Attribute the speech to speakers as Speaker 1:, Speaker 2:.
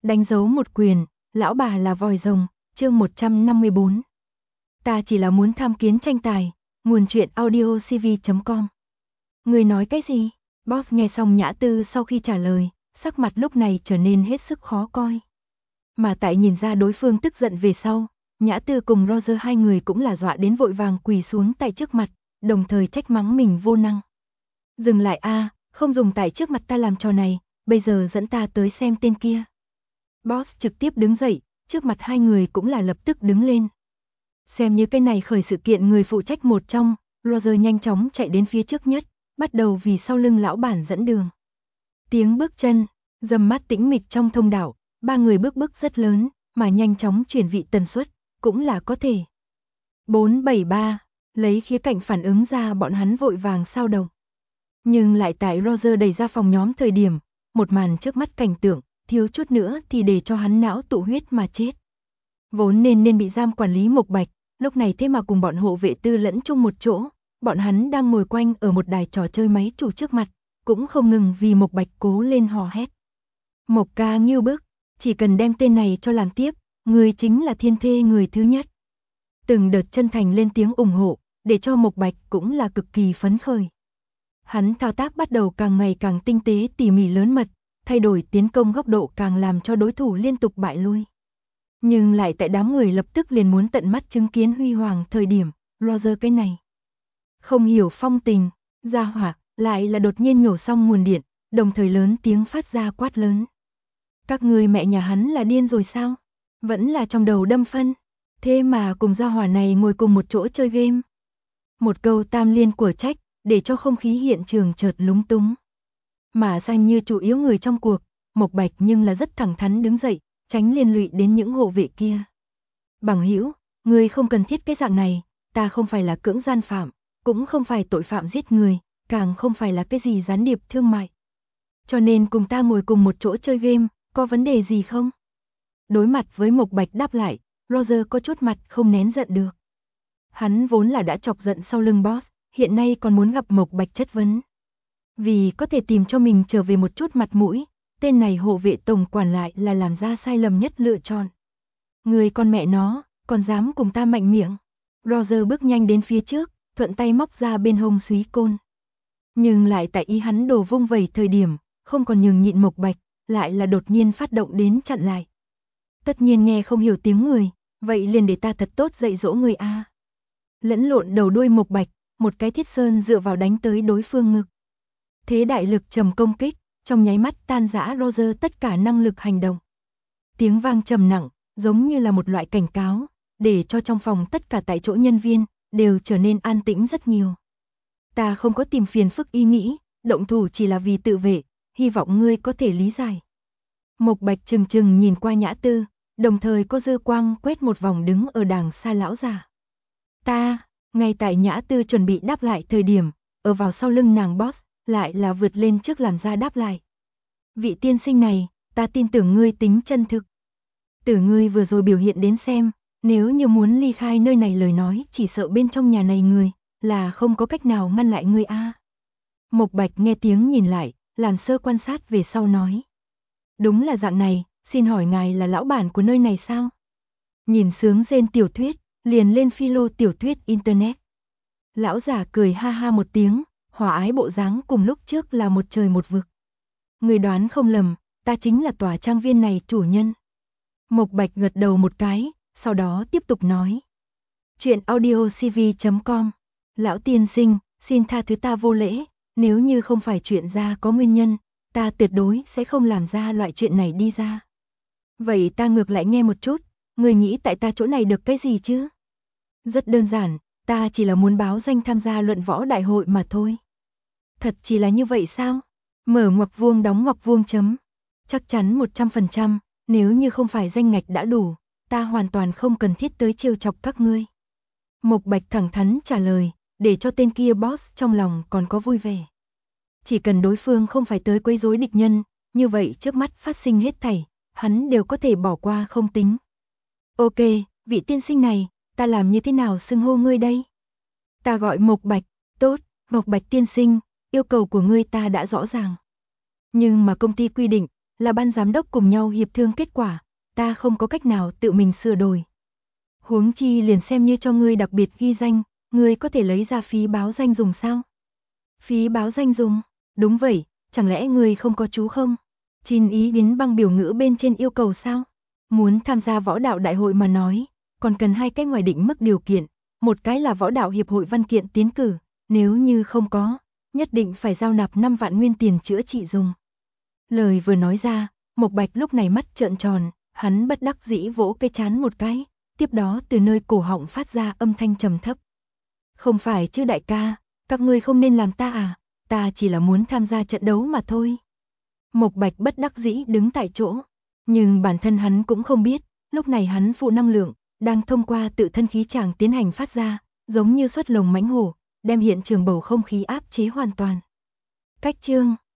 Speaker 1: Đánh dấu một quyền, lão bà là vòi rồng, chương 154. Ta chỉ là muốn tham kiến tranh tài, nguồn truyện audiocv.com. Người nói cái gì? Boss nghe xong Nhã Tư sau khi trả lời, sắc mặt lúc này trở nên hết sức khó coi. Mà tại nhìn ra đối phương tức giận về sau, Nhã Tư cùng Roger hai người cũng là dọa đến vội vàng quỳ xuống tại trước mặt, đồng thời trách mắng mình vô năng. Dừng lại a, không dùng tại trước mặt ta làm trò này, bây giờ dẫn ta tới xem tên kia. Boss trực tiếp đứng dậy, trước mặt hai người cũng là lập tức đứng lên. Xem như cái này khởi sự kiện người phụ trách một trong, Roger nhanh chóng chạy đến phía trước nhất, bắt đầu vì sau lưng lão bản dẫn đường. Tiếng bước chân, rầm mát tĩnh mịch trong thông đạo, ba người bước rất lớn, mà nhanh chóng chuyển vị tần suất, cũng là có thể. 473, lấy khía cạnh phản ứng ra bọn hắn vội vàng sao động. Nhưng lại tại Roger đẩy ra phòng nhóm thời điểm, một màn trước mắt cảnh tượng, thiếu chút nữa thì để cho hắn não tụ huyết mà chết. Vốn nên bị giam quản lý Mộc Bạch, lúc này thế mà cùng bọn hộ vệ tư lẫn chung một chỗ, bọn hắn đang ngồi quanh ở một đài trò chơi máy chủ trước mặt, cũng không ngừng vì Mộc Bạch cố lên hò hét. Mộc ca ngưu bức, chỉ cần đem tên này cho làm tiếp, người chính là thiên thê người thứ nhất. Từng đợt chân thành lên tiếng ủng hộ, để cho Mộc Bạch cũng là cực kỳ phấn khởi. Hắn thao tác bắt đầu càng ngày càng tinh tế tỉ mỉ lớn mật, thay đổi tiến công góc độ càng làm cho đối thủ liên tục bại lui. Nhưng lại tại đám người lập tức liền muốn tận mắt chứng kiến huy hoàng thời điểm, Roger cái này. Không hiểu phong tình, ra hỏa, lại là đột nhiên nhổ xong nguồn điện, đồng thời lớn tiếng phát ra quát lớn. Các người mẹ nhà hắn là điên rồi sao? Vẫn là trong đầu đâm phân. Thế mà cùng gia hỏa này ngồi cùng một chỗ chơi game. Một câu tam liên của trách, để cho không khí hiện trường chợt lúng túng. Mà xem như chủ yếu người trong cuộc, Mộc Bạch nhưng là rất thẳng thắn đứng dậy, tránh liên lụy đến những hộ vệ kia. Bằng hữu, ngươi không cần thiết cái dạng này, ta không phải là cưỡng gian phạm, cũng không phải tội phạm giết người, càng không phải là cái gì gián điệp thương mại. Cho nên cùng ta ngồi cùng một chỗ chơi game, có vấn đề gì không? Đối mặt với Mộc Bạch đáp lại, Roger có chút mặt không nén giận được. Hắn vốn là đã chọc giận sau lưng boss, hiện nay còn muốn gặp Mộc Bạch chất vấn. Vì có thể tìm cho mình trở về một chút mặt mũi, tên này hộ vệ tổng quản lại là làm ra sai lầm nhất lựa chọn. Người con mẹ nó, còn dám cùng ta mạnh miệng. Roger bước nhanh đến phía trước, thuận tay móc ra bên hông súy côn. Nhưng lại tại ý hắn đổ vung vẩy thời điểm, không còn nhường nhịn Mộc Bạch, lại là đột nhiên phát động đến chặn lại. Tất nhiên nghe không hiểu tiếng người, vậy liền để ta thật tốt dạy dỗ người a. Lẫn lộn đầu đuôi Mộc Bạch, một cái thiết sơn dựa vào đánh tới đối phương ngực. Thế đại lực trầm công kích, trong nháy mắt tan rã Roger tất cả năng lực hành động. Tiếng vang trầm nặng, giống như là một loại cảnh cáo, để cho trong phòng tất cả tại chỗ nhân viên đều trở nên an tĩnh rất nhiều. Ta không có tìm phiền phức ý nghĩ, động thủ chỉ là vì tự vệ, hy vọng ngươi có thể lý giải. Mộc Bạch trừng trừng nhìn qua Nhã Tư, đồng thời có dư quang quét một vòng đứng ở đàng xa lão già. Ta, ngay tại Nhã Tư chuẩn bị đáp lại thời điểm, ở vào sau lưng nàng boss, lại là vượt lên trước làm ra đáp lại. Vị tiên sinh này, ta tin tưởng ngươi tính chân thực. Từ ngươi vừa rồi biểu hiện đến xem, nếu như muốn ly khai nơi này lời nói chỉ sợ bên trong nhà này người, là không có cách nào ngăn lại ngươi a. Mộc Bạch nghe tiếng nhìn lại, làm sơ quan sát về sau nói. Đúng là dạng này, xin hỏi ngài là lão bản của nơi này sao? Nhìn sướng rên tiểu thuyết, liền lên philo tiểu thuyết internet. Lão giả cười ha ha một tiếng, hòa ái bộ dáng cùng lúc trước là một trời một vực. Người đoán không lầm, ta chính là tòa trang viên này chủ nhân. Mộc Bạch gật đầu một cái, sau đó tiếp tục nói. Chuyện audiocv.com. Lão tiên sinh, xin tha thứ ta vô lễ, nếu như không phải chuyện ra có nguyên nhân, ta tuyệt đối sẽ không làm ra loại chuyện này đi ra. Vậy ta ngược lại nghe một chút, người nghĩ tại ta chỗ này được cái gì chứ? Rất đơn giản, ta chỉ là muốn báo danh tham gia luận võ đại hội mà thôi. Thật chỉ là như vậy sao? Mở ngoặc vuông đóng ngoặc vuông chấm. Chắc chắn 100%, nếu như không phải danh ngạch đã đủ, ta hoàn toàn không cần thiết tới trêu chọc các ngươi. Mộc Bạch thẳng thắn trả lời, để cho tên kia boss trong lòng còn có vui vẻ. Chỉ cần đối phương không phải tới quấy rối địch nhân, như vậy trước mắt phát sinh hết thảy, hắn đều có thể bỏ qua không tính. Ok, vị tiên sinh này, ta làm như thế nào xưng hô ngươi đây? Ta gọi Mộc Bạch, tốt, Mộc Bạch tiên sinh, yêu cầu của ngươi ta đã rõ ràng. Nhưng mà công ty quy định là ban giám đốc cùng nhau hiệp thương kết quả, ta không có cách nào tự mình sửa đổi. Huống chi liền xem như cho ngươi đặc biệt ghi danh, ngươi có thể lấy ra phí báo danh dùng sao? Phí báo danh dùng? Đúng vậy, chẳng lẽ ngươi không có chú không? Chin ý biến bằng biểu ngữ bên trên yêu cầu sao? Muốn tham gia võ đạo đại hội mà nói, còn cần 2 cái ngoài định mức điều kiện, một cái là võ đạo hiệp hội văn kiện tiến cử, nếu như không có, nhất định phải giao nạp 5 vạn nguyên tiền chữa trị dùng. Lời vừa nói ra, Mộc Bạch lúc này mắt trợn tròn, hắn bất đắc dĩ vỗ cái trán một cái, tiếp đó từ nơi cổ họng phát ra âm thanh trầm thấp. Không phải chứ đại ca, các ngươi không nên làm ta à, ta chỉ là muốn tham gia trận đấu mà thôi. Mộc Bạch bất đắc dĩ đứng tại chỗ, nhưng bản thân hắn cũng không biết, lúc này hắn phụ năng lượng, đang thông qua tự thân khí tràng tiến hành phát ra, giống như xuất lồng mãnh hổ, đem hiện trường bầu không khí áp chế hoàn toàn. Cách chương